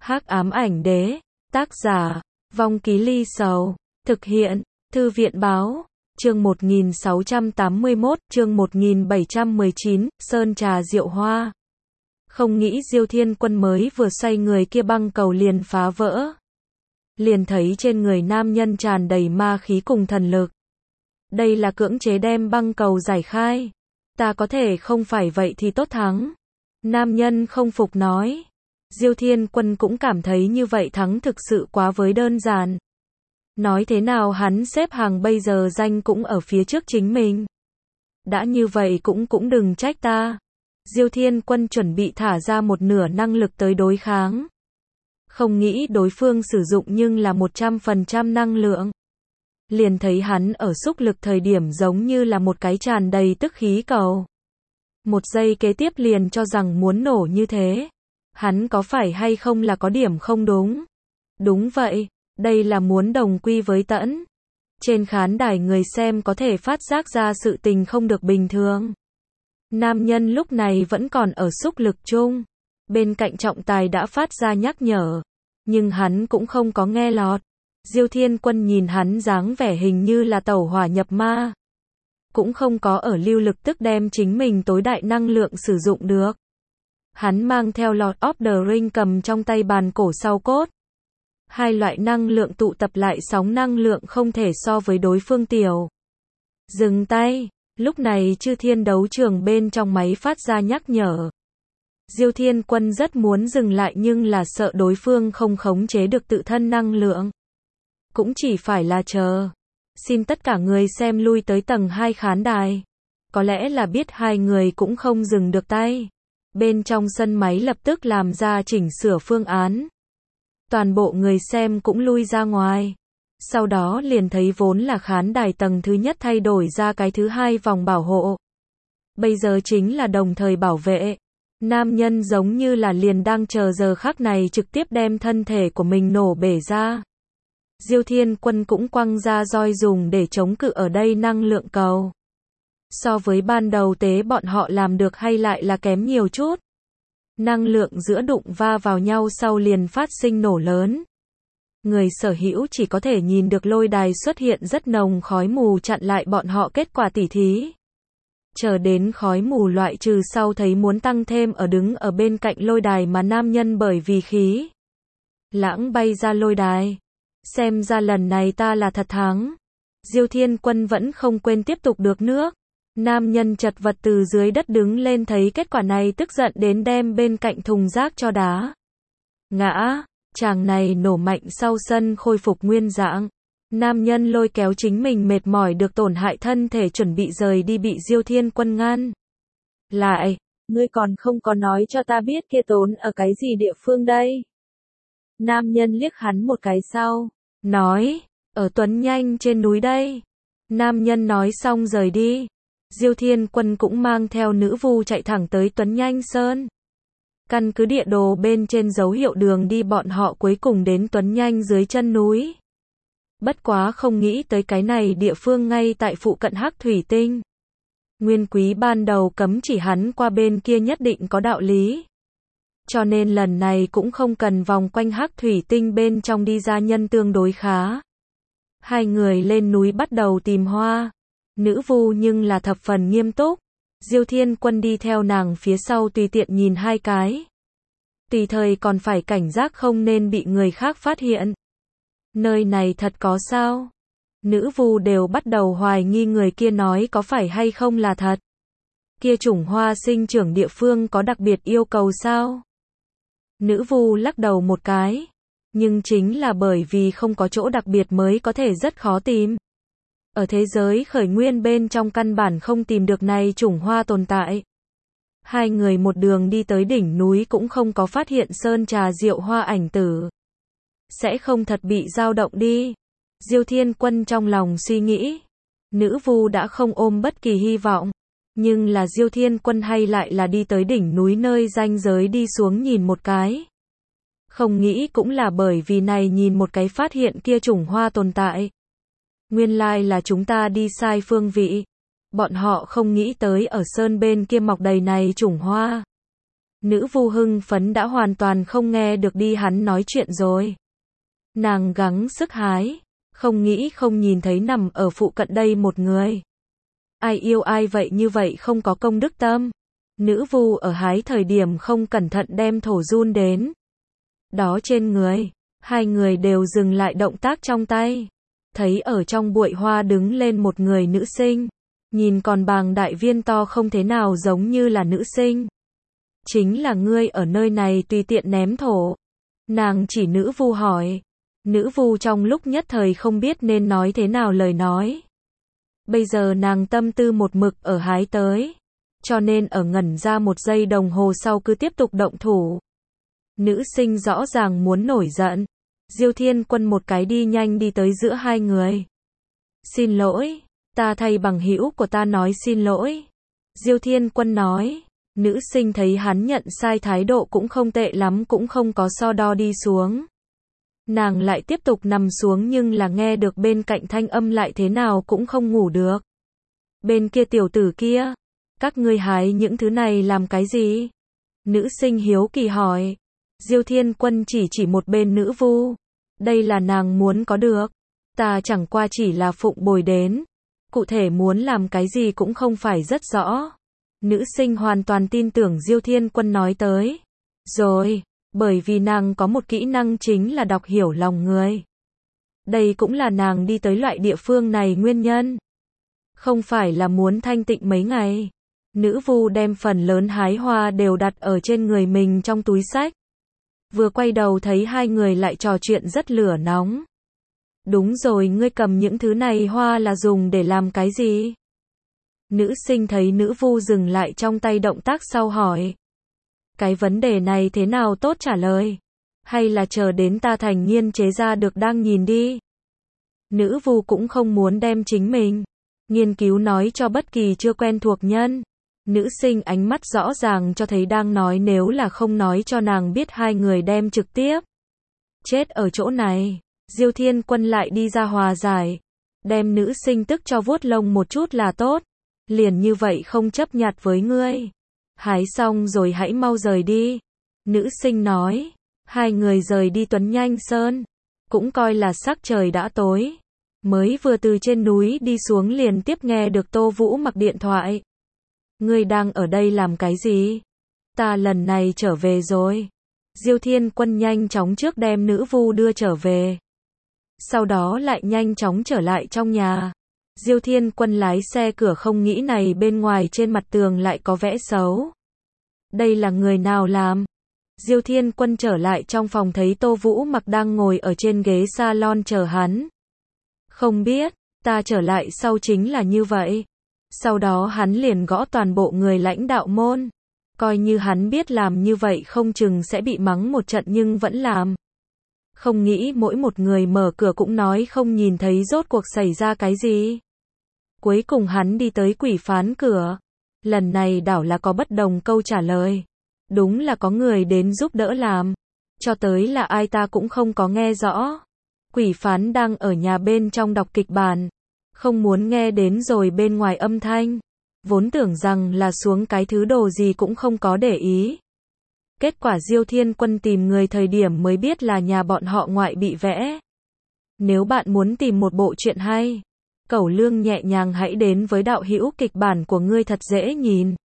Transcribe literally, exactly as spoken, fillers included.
Hắc ám ảnh đế, tác giả, Vong Ký Ly Sầu, thực hiện, Thư viện báo, chương một nghìn sáu trăm tám mươi mốt, chương một nghìn bảy trăm mười chín, Sơn Trà Diệu Hoa. Không nghĩ Diêu Thiên Quân mới vừa xoay người kia băng cầu liền phá vỡ. Liền thấy trên người nam nhân tràn đầy ma khí cùng thần lực. Đây là cưỡng chế đem băng cầu giải khai. Ta có thể không phải vậy thì tốt thắng. Nam nhân không phục nói. Diêu Thiên Quân cũng cảm thấy như vậy thắng thực sự quá với đơn giản. Nói thế nào hắn xếp hàng bây giờ danh cũng ở phía trước chính mình. Đã như vậy cũng cũng đừng trách ta. Diêu Thiên Quân chuẩn bị thả ra một nửa năng lực tới đối kháng. Không nghĩ đối phương sử dụng nhưng là một trăm phần trăm năng lượng. Liền thấy hắn ở xúc lực thời điểm giống như là một cái tràn đầy tức khí cầu. Một giây kế tiếp liền cho rằng muốn nổ như thế. Hắn có phải hay không là có điểm không đúng? Đúng vậy, đây là muốn đồng quy với tẫn. Trên khán đài người xem có thể phát giác ra sự tình không được bình thường. Nam nhân lúc này vẫn còn ở xúc lực chung. Bên cạnh trọng tài đã phát ra nhắc nhở. Nhưng hắn cũng không có nghe lọt. Diêu Thiên Quân nhìn hắn dáng vẻ hình như là tẩu hỏa nhập ma. Cũng không có ở lưu lực tức đem chính mình tối đại năng lượng sử dụng được. Hắn mang theo Lord of the Ring cầm trong tay bàn cổ sau cốt. Hai loại năng lượng tụ tập lại sóng năng lượng không thể so với đối phương tiểu. Dừng tay, lúc này Chư Thiên đấu trường bên trong máy phát ra nhắc nhở. Diêu Thiên Quân rất muốn dừng lại nhưng là sợ đối phương không khống chế được tự thân năng lượng. Cũng chỉ phải là chờ. Xin tất cả người xem lui tới tầng hai khán đài. Có lẽ là biết hai người cũng không dừng được tay. Bên trong sân máy lập tức làm ra chỉnh sửa phương án. Toàn bộ người xem cũng lui ra ngoài. Sau đó liền thấy vốn là khán đài tầng thứ nhất thay đổi ra cái thứ hai vòng bảo hộ. Bây giờ chính là đồng thời bảo vệ. Nam nhân giống như là liền đang chờ giờ khắc này trực tiếp đem thân thể của mình nổ bể ra. Diêu Thiên Quân cũng quăng ra roi dùng để chống cự ở đây năng lượng cầu. So với ban đầu tế bọn họ làm được hay lại là kém nhiều chút. Năng lượng giữa đụng va vào nhau sau liền phát sinh nổ lớn. Người sở hữu chỉ có thể nhìn được lôi đài xuất hiện rất nồng khói mù chặn lại bọn họ kết quả tỉ thí. Chờ đến khói mù loại trừ sau thấy muốn tăng thêm ở đứng ở bên cạnh lôi đài mà nam nhân bởi vì khí lãng bay ra lôi đài. Xem ra lần này ta là thật thắng. Diêu Thiên Quân vẫn không quên tiếp tục được nước. Nam nhân chật vật từ dưới đất đứng lên thấy kết quả này tức giận đến đem bên cạnh thùng rác cho đá. Ngã, chàng này nổ mạnh sau sân khôi phục nguyên dạng. Nam nhân lôi kéo chính mình mệt mỏi được tổn hại thân thể chuẩn bị rời đi bị Diêu Thiên Quân ngăn. Lại, ngươi còn không có nói cho ta biết kia tốn ở cái gì địa phương đây? Nam nhân liếc hắn một cái sau, nói, ở Tuấn Nhanh trên núi đây. Nam nhân nói xong rời đi. Diêu Thiên Quân cũng mang theo nữ vu chạy thẳng tới Tuấn Nhanh Sơn. Căn cứ địa đồ bên trên dấu hiệu đường đi bọn họ cuối cùng đến Tuấn Nhanh dưới chân núi. Bất quá không nghĩ tới cái này địa phương ngay tại phụ cận Hắc Thủy Tinh. Nguyên Quý ban đầu cấm chỉ hắn qua bên kia nhất định có đạo lý. Cho nên lần này cũng không cần vòng quanh Hắc Thủy Tinh bên trong đi ra nhân tương đối khá. Hai người lên núi bắt đầu tìm hoa. Nữ vu nhưng là thập phần nghiêm túc. Diêu Thiên Quân đi theo nàng phía sau tùy tiện nhìn hai cái. Tùy thời còn phải cảnh giác không nên bị người khác phát hiện. Nơi này thật có sao? Nữ vu đều bắt đầu hoài nghi người kia nói có phải hay không là thật. Kia chủng hoa sinh trưởng địa phương có đặc biệt yêu cầu sao? Nữ vu lắc đầu một cái. Nhưng chính là bởi vì không có chỗ đặc biệt mới có thể rất khó tìm. Ở thế giới khởi nguyên bên trong căn bản không tìm được này chủng hoa tồn tại. Hai người một đường đi tới đỉnh núi cũng không có phát hiện sơn trà diệu hoa ảnh tử. Sẽ không thật bị dao động đi. Diêu Thiên Quân trong lòng suy nghĩ. Nữ vu đã không ôm bất kỳ hy vọng. Nhưng là Diêu Thiên Quân hay lại là đi tới đỉnh núi nơi ranh giới đi xuống nhìn một cái. Không nghĩ cũng là bởi vì này nhìn một cái phát hiện kia chủng hoa tồn tại. Nguyên lai là chúng ta đi sai phương vị. Bọn họ không nghĩ tới ở sơn bên kia mọc đầy này chủng hoa. Nữ vu hưng phấn đã hoàn toàn không nghe được đi hắn nói chuyện rồi. Nàng gắng sức hái, không nghĩ không nhìn thấy nằm ở phụ cận đây một người. Ai yêu ai vậy như vậy không có công đức tâm. Nữ vu ở hái thời điểm không cẩn thận đem thổ run đến. Đó trên người, hai người đều dừng lại động tác trong tay. Thấy ở trong bụi hoa đứng lên một người nữ sinh. Nhìn còn bàng đại viên to không thế nào giống như là nữ sinh. Chính là ngươi ở nơi này tùy tiện ném thổ. Nàng chỉ nữ vu hỏi. Nữ vu trong lúc nhất thời không biết nên nói thế nào lời nói. Bây giờ nàng tâm tư một mực ở hái tới. Cho nên ở ngẩn ra một giây đồng hồ sau cứ tiếp tục động thủ. Nữ sinh rõ ràng muốn nổi giận. Diêu Thiên Quân một cái đi nhanh đi tới giữa hai người. Xin lỗi, ta thay bằng hữu của ta nói xin lỗi. Diêu Thiên Quân nói. Nữ sinh thấy hắn nhận sai thái độ cũng không tệ lắm cũng không có so đo đi xuống. Nàng lại tiếp tục nằm xuống nhưng là nghe được bên cạnh thanh âm lại thế nào cũng không ngủ được. Bên kia tiểu tử kia, các ngươi hái những thứ này làm cái gì? Nữ sinh hiếu kỳ hỏi. Diêu Thiên Quân chỉ chỉ một bên nữ vu. Đây là nàng muốn có được. Ta chẳng qua chỉ là phụng bồi đến. Cụ thể muốn làm cái gì cũng không phải rất rõ. Nữ sinh hoàn toàn tin tưởng Diêu Thiên Quân nói tới. Rồi, bởi vì nàng có một kỹ năng chính là đọc hiểu lòng người. Đây cũng là nàng đi tới loại địa phương này nguyên nhân. Không phải là muốn thanh tịnh mấy ngày. Nữ vu đem phần lớn hái hoa đều đặt ở trên người mình trong túi xách. Vừa quay đầu thấy hai người lại trò chuyện rất lửa nóng. Đúng rồi, ngươi cầm những thứ này hoa là dùng để làm cái gì? Nữ sinh thấy nữ vu dừng lại trong tay động tác sau hỏi. Cái vấn đề này thế nào tốt trả lời? Hay là chờ đến ta thành niên chế ra được đang nhìn đi? Nữ vu cũng không muốn đem chính mình nghiên cứu nói cho bất kỳ chưa quen thuộc nhân. Nữ sinh ánh mắt rõ ràng cho thấy đang nói nếu là không nói cho nàng biết hai người đem trực tiếp chết ở chỗ này. Diêu Thiên Quân lại đi ra hòa giải. Đem nữ sinh tức cho vuốt lông một chút là tốt. Liền như vậy không chấp nhặt với ngươi. Hái xong rồi hãy mau rời đi. Nữ sinh nói. Hai người rời đi Tuấn Nhanh Sơn. Cũng coi là sắc trời đã tối. Mới vừa từ trên núi đi xuống liền tiếp nghe được Tô Vũ Mặc điện thoại. Ngươi đang ở đây làm cái gì? Ta lần này trở về rồi. Diêu Thiên Quân nhanh chóng trước đem nữ vu đưa trở về. Sau đó lại nhanh chóng trở lại trong nhà. Diêu Thiên Quân lái xe cửa không nghĩ này bên ngoài trên mặt tường lại có vẽ xấu. Đây là người nào làm? Diêu Thiên Quân trở lại trong phòng thấy Tô Vũ Mặc đang ngồi ở trên ghế salon chờ hắn. Không biết, ta trở lại sau chính là như vậy. Sau đó hắn liền gõ toàn bộ người lãnh đạo môn. Coi như hắn biết làm như vậy không chừng sẽ bị mắng một trận nhưng vẫn làm. Không nghĩ mỗi một người mở cửa cũng nói không nhìn thấy rốt cuộc xảy ra cái gì. Cuối cùng hắn đi tới quỷ phán cửa. Lần này đảo là có bất đồng câu trả lời. Đúng là có người đến giúp đỡ làm. Cho tới là ai ta cũng không có nghe rõ. Quỷ phán đang ở nhà bên trong đọc kịch bản. Không muốn nghe đến rồi bên ngoài âm thanh. Vốn tưởng rằng là xuống cái thứ đồ gì cũng không có để ý. Kết quả Diêu Thiên Quân tìm người thời điểm mới biết là nhà bọn họ ngoại bị vẽ. Nếu bạn muốn tìm một bộ truyện hay, Cẩu Lương nhẹ nhàng hãy đến với đạo hữu kịch bản của ngươi thật dễ nhìn.